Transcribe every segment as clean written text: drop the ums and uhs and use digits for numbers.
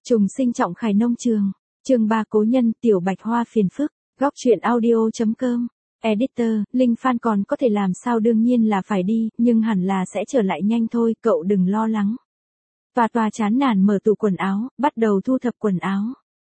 Trùng sinh trọng khải nông trường. Chương 3 cố nhân tiểu bạch hoa phiền phức. Góc truyện audio.com. Editor, Linh Phan còn có thể làm sao, đương nhiên là phải đi, nhưng hẳn là sẽ trở lại nhanh thôi, cậu đừng lo lắng. Toa chán nản mở tủ quần áo, bắt đầu thu thập quần áo.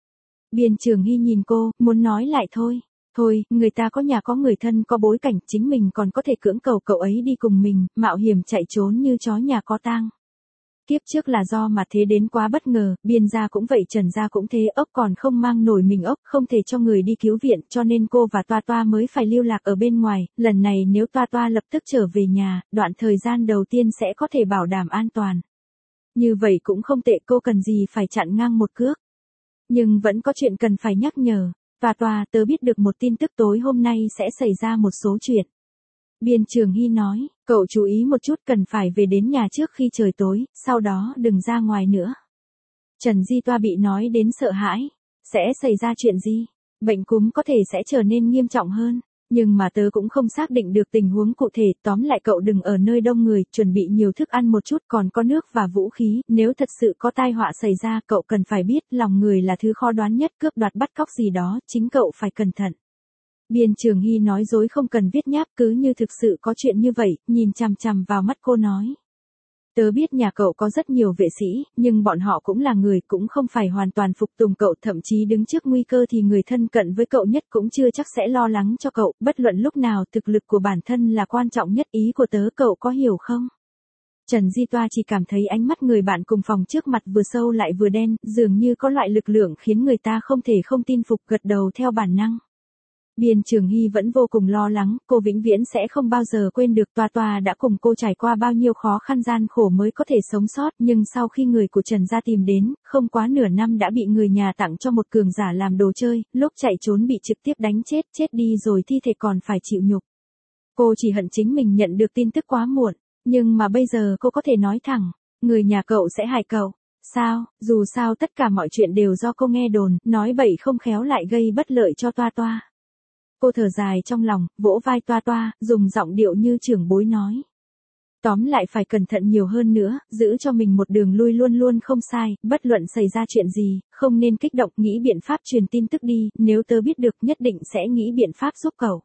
Biên Trường Hy nhìn cô, muốn nói lại thôi. Thôi, người ta có nhà có người thân có bối cảnh, chính mình còn có thể cưỡng cầu cậu ấy đi cùng mình, mạo hiểm chạy trốn như chó nhà có tang. Kiếp trước là do mà thế đến quá bất ngờ, Biên gia cũng vậy, Trần gia cũng thế, ốc còn không mang nổi mình ốc, không thể cho người đi cứu viện, cho nên cô và Toa mới phải lưu lạc ở bên ngoài, lần này nếu Toa lập tức trở về nhà, đoạn thời gian đầu tiên sẽ có thể bảo đảm an toàn. Như vậy cũng không tệ, cô cần gì phải chặn ngang một cước. Nhưng vẫn có chuyện cần phải nhắc nhở. Toa, tớ biết được một tin tức, tối hôm nay sẽ xảy ra một số chuyện. Biên Trường Hy nói, cậu chú ý một chút, cần phải về đến nhà trước khi trời tối, sau đó đừng ra ngoài nữa. Trần Di Toa bị nói đến sợ hãi. Sẽ xảy ra chuyện gì? Bệnh cúm có thể sẽ trở nên nghiêm trọng hơn. Nhưng mà tớ cũng không xác định được tình huống cụ thể, tóm lại cậu đừng ở nơi đông người, chuẩn bị nhiều thức ăn một chút, còn có nước và vũ khí, nếu thật sự có tai họa xảy ra, cậu cần phải biết, lòng người là thứ khó đoán nhất, cướp đoạt bắt cóc gì đó, chính cậu phải cẩn thận. Biên Trường Hy nói dối không cần viết nháp, cứ như thực sự có chuyện như vậy, nhìn chằm chằm vào mắt cô nói. Tớ biết nhà cậu có rất nhiều vệ sĩ, nhưng bọn họ cũng là người, cũng không phải hoàn toàn phục tùng cậu, thậm chí đứng trước nguy cơ thì người thân cận với cậu nhất cũng chưa chắc sẽ lo lắng cho cậu, bất luận lúc nào thực lực của bản thân là quan trọng nhất, ý của tớ cậu có hiểu không? Trần Di Toa chỉ cảm thấy ánh mắt người bạn cùng phòng trước mặt vừa sâu lại vừa đen, dường như có loại lực lượng khiến người ta không thể không tin phục, gật đầu theo bản năng. Biên Trường Hy vẫn vô cùng lo lắng, cô vĩnh viễn sẽ không bao giờ quên được Toa đã cùng cô trải qua bao nhiêu khó khăn gian khổ mới có thể sống sót, nhưng sau khi người của Trần gia tìm đến, không quá nửa năm đã bị người nhà tặng cho một cường giả làm đồ chơi, lúc chạy trốn bị trực tiếp đánh chết đi rồi thi thể còn phải chịu nhục. Cô chỉ hận chính mình nhận được tin tức quá muộn, nhưng mà bây giờ cô có thể nói thẳng, người nhà cậu sẽ hại cậu. Sao, dù sao tất cả mọi chuyện đều do cô nghe đồn, nói bậy không khéo lại gây bất lợi cho Toa. Cô thở dài trong lòng, vỗ vai Toa, dùng giọng điệu như trưởng bối nói. Tóm lại phải cẩn thận nhiều hơn nữa, giữ cho mình một đường lui luôn luôn không sai, bất luận xảy ra chuyện gì, không nên kích động, nghĩ biện pháp truyền tin tức đi, nếu tớ biết được nhất định sẽ nghĩ biện pháp giúp cậu.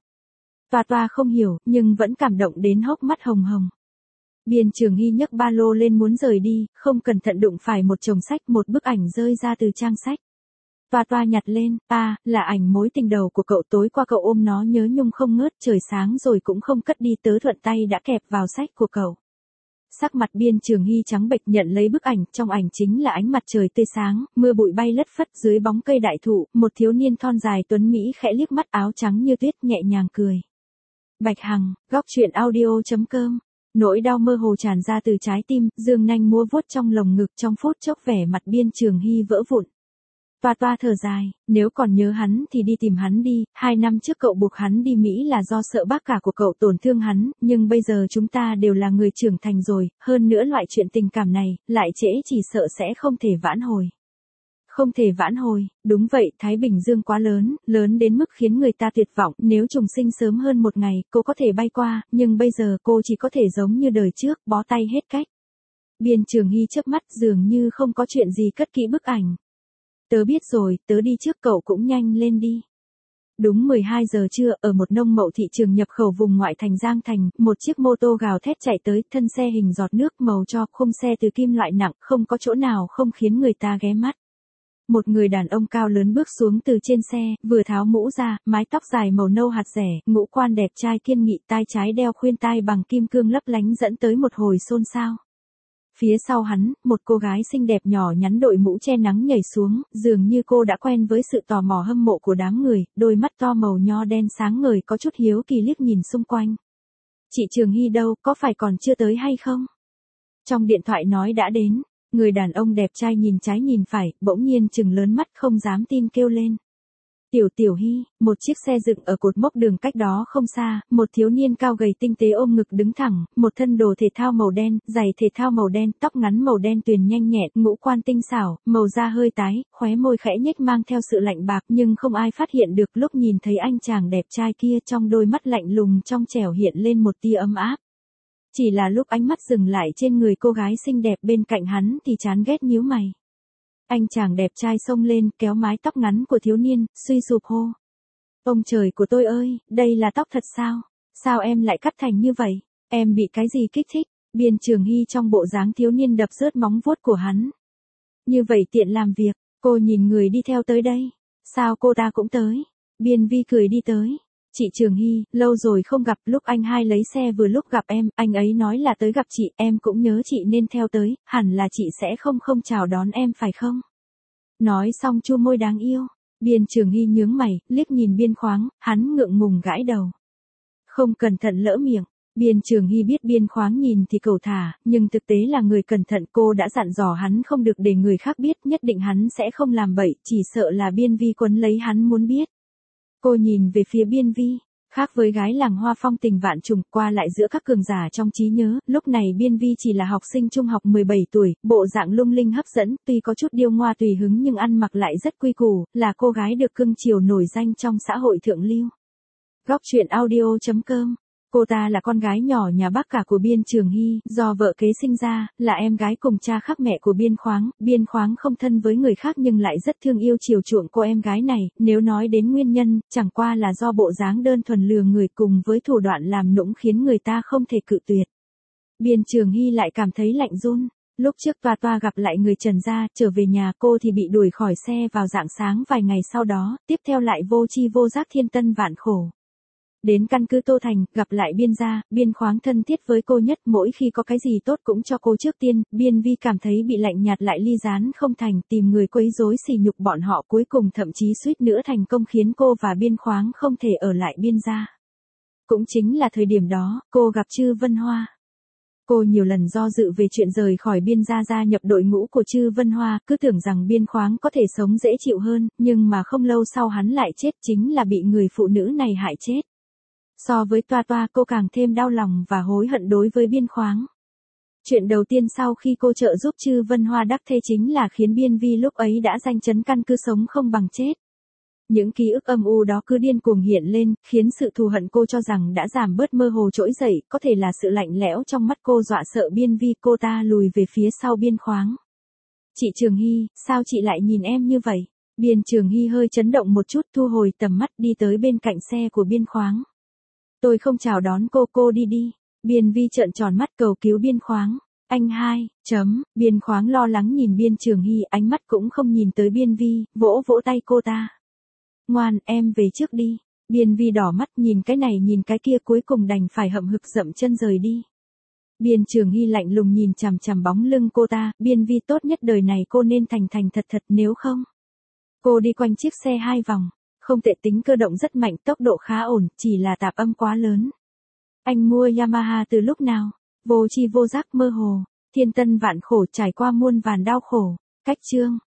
Toa không hiểu, nhưng vẫn cảm động đến hốc mắt hồng hồng. Biên Trường Hy nhấc ba lô lên muốn rời đi, không cẩn thận đụng phải một chồng sách, một bức ảnh rơi ra từ trang sách. Toa nhặt lên, là ảnh mối tình đầu của cậu, tối qua cậu ôm nó nhớ nhung không ngớt, trời sáng rồi cũng không cất đi, tớ thuận tay đã kẹp vào sách của cậu. Sắc mặt Biên Trường Hy trắng bệch nhận lấy bức ảnh, trong ảnh chính là ánh mặt trời tươi sáng, mưa bụi bay lất phất dưới bóng cây đại thụ, một thiếu niên thon dài tuấn mỹ khẽ liếc mắt, áo trắng như tuyết nhẹ nhàng cười. Bạch Hằng, góc truyện audio.com. Nỗi đau mơ hồ tràn ra từ trái tim, dương nanh múa vuốt trong lồng ngực, trong phút chốc vẻ mặt Biên Trường Hy vỡ vụn. Toa thở dài, nếu còn nhớ hắn thì đi tìm hắn đi, 2 năm trước cậu buộc hắn đi Mỹ là do sợ bác cả của cậu tổn thương hắn, nhưng bây giờ chúng ta đều là người trưởng thành rồi, hơn nữa loại chuyện tình cảm này, lại trễ chỉ sợ sẽ không thể vãn hồi. Không thể vãn hồi, đúng vậy, Thái Bình Dương quá lớn đến mức khiến người ta tuyệt vọng, nếu trùng sinh sớm hơn một ngày, cô có thể bay qua, nhưng bây giờ cô chỉ có thể giống như đời trước, bó tay hết cách. Biên Trường Hy chớp mắt, dường như không có chuyện gì, cất kỹ bức ảnh. Tớ biết rồi, tớ đi trước, cậu cũng nhanh lên đi. Đúng 12 giờ trưa, ở một nông mậu thị trường nhập khẩu vùng ngoại thành Giang Thành, một chiếc mô tô gào thét chạy tới, thân xe hình giọt nước màu tro, khung xe từ kim loại nặng, không có chỗ nào không khiến người ta ghé mắt. Một người đàn ông cao lớn bước xuống từ trên xe, vừa tháo mũ ra, mái tóc dài màu nâu hạt rẻ, ngũ quan đẹp trai kiên nghị, tai trái đeo khuyên tai bằng kim cương lấp lánh dẫn tới một hồi xôn xao. Phía sau hắn, một cô gái xinh đẹp nhỏ nhắn đội mũ che nắng nhảy xuống, dường như cô đã quen với sự tò mò hâm mộ của đám người, đôi mắt to màu nho đen sáng ngời có chút hiếu kỳ liếc nhìn xung quanh. Chị Trường Hy đâu, có phải còn chưa tới hay không? Trong điện thoại nói đã đến, người đàn ông đẹp trai nhìn trái nhìn phải, bỗng nhiên trừng lớn mắt không dám tin kêu lên. Tiểu Hy, một chiếc xe dựng ở cột mốc đường cách đó không xa, một thiếu niên cao gầy tinh tế ôm ngực đứng thẳng, một thân đồ thể thao màu đen, giày thể thao màu đen, tóc ngắn màu đen tuyền nhanh nhẹn, ngũ quan tinh xảo, màu da hơi tái, khóe môi khẽ nhếch mang theo sự lạnh bạc, nhưng không ai phát hiện được lúc nhìn thấy anh chàng đẹp trai kia, trong đôi mắt lạnh lùng trong trẻo hiện lên một tia ấm áp. Chỉ là lúc ánh mắt dừng lại trên người cô gái xinh đẹp bên cạnh hắn thì chán ghét nhíu mày. Anh chàng đẹp trai xông lên, kéo mái tóc ngắn của thiếu niên, suy sụp hô. Ông trời của tôi ơi, đây là tóc thật sao? Sao em lại cắt thành như vậy? Em bị cái gì kích thích? Biên Trường Hy trong bộ dáng thiếu niên đập rớt móng vuốt của hắn. Như vậy tiện làm việc, cô nhìn người đi theo tới đây. Sao cô ta cũng tới? Biên Vi cười đi tới. Chị Trường Hy, lâu rồi không gặp, lúc anh hai lấy xe vừa lúc gặp em, anh ấy nói là tới gặp chị, em cũng nhớ chị nên theo tới, hẳn là chị sẽ không chào đón em phải không? Nói xong chu môi đáng yêu. Biên Trường Hy nhướng mày, liếc nhìn Biên Khoáng, hắn ngượng ngùng gãi đầu. Không cẩn thận lỡ miệng. Biên Trường Hy biết Biên Khoáng nhìn thì cầu thả, nhưng thực tế là người cẩn thận, cô đã dặn dò hắn không được để người khác biết, nhất định hắn sẽ không làm bậy, chỉ sợ là Biên Vi quấn lấy hắn muốn biết. Cô nhìn về phía Biên Vi, khác với gái làng hoa phong tình vạn trùng, qua lại giữa các cường giả trong trí nhớ, lúc này Biên Vi chỉ là học sinh trung học 17 tuổi, bộ dạng lung linh hấp dẫn, tuy có chút điêu ngoa tùy hứng nhưng ăn mặc lại rất quy củ, là cô gái được cưng chiều nổi danh trong xã hội thượng lưu. Góc truyện audio.com. Cô ta là con gái nhỏ nhà bác cả của Biên Trường Hy, do vợ kế sinh ra, là em gái cùng cha khác mẹ của Biên Khoáng không thân với người khác nhưng lại rất thương yêu chiều chuộng cô em gái này, nếu nói đến nguyên nhân, chẳng qua là do bộ dáng đơn thuần lừa người cùng với thủ đoạn làm nũng khiến người ta không thể cự tuyệt. Biên Trường Hy lại cảm thấy lạnh run. Lúc trước Toa gặp lại người Trần gia, trở về nhà cô thì bị đuổi khỏi xe vào rạng sáng vài ngày sau đó, tiếp theo lại vô tri vô giác thiên tân vạn khổ. Đến căn cứ Tô Thành, gặp lại Biên gia, Biên Khoáng thân thiết với cô nhất, mỗi khi có cái gì tốt cũng cho cô trước tiên, Biên Vi cảm thấy bị lạnh nhạt lại ly gián không thành, tìm người quấy rối sỉ nhục bọn họ, cuối cùng thậm chí suýt nữa thành công khiến cô và Biên Khoáng không thể ở lại Biên gia. Cũng chính là thời điểm đó, cô gặp Trư Vân Hoa. Cô nhiều lần do dự về chuyện rời khỏi Biên gia gia nhập đội ngũ của Trư Vân Hoa, cứ tưởng rằng Biên Khoáng có thể sống dễ chịu hơn, nhưng mà không lâu sau hắn lại chết, chính là bị người phụ nữ này hại chết. So với Toa cô càng thêm đau lòng và hối hận đối với Biên Khoáng. Chuyện đầu tiên sau khi cô trợ giúp Trư Vân Hoa đắc thê chính là khiến Biên Vi lúc ấy đã danh chấn căn cứ sống không bằng chết. Những ký ức âm u đó cứ điên cuồng hiện lên, khiến sự thù hận cô cho rằng đã giảm bớt mơ hồ trỗi dậy, có thể là sự lạnh lẽo trong mắt cô dọa sợ Biên Vi, cô ta lùi về phía sau Biên Khoáng. Chị Trường Hy, sao chị lại nhìn em như vậy? Biên Trường Hy hơi chấn động một chút, thu hồi tầm mắt đi tới bên cạnh xe của Biên Khoáng. Tôi không chào đón cô đi đi. Biên Vi trợn tròn mắt cầu cứu Biên Khoáng. Anh hai, Biên Khoáng lo lắng nhìn Biên Trường Hy, ánh mắt cũng không nhìn tới Biên Vi, vỗ vỗ tay cô ta. Ngoan, em về trước đi. Biên Vi đỏ mắt nhìn cái này nhìn cái kia, cuối cùng đành phải hậm hực dậm chân rời đi. Biên Trường Hy lạnh lùng nhìn chằm chằm bóng lưng cô ta, Biên Vi tốt nhất đời này cô nên thành thật nếu không. Cô đi quanh chiếc xe 2 vòng. Không tệ, tính cơ động rất mạnh, tốc độ khá ổn, chỉ là tạp âm quá lớn. Anh mua Yamaha từ lúc nào? Vô tri vô giác mơ hồ, thiên tân vạn khổ, trải qua muôn vàn đau khổ. Cách chương.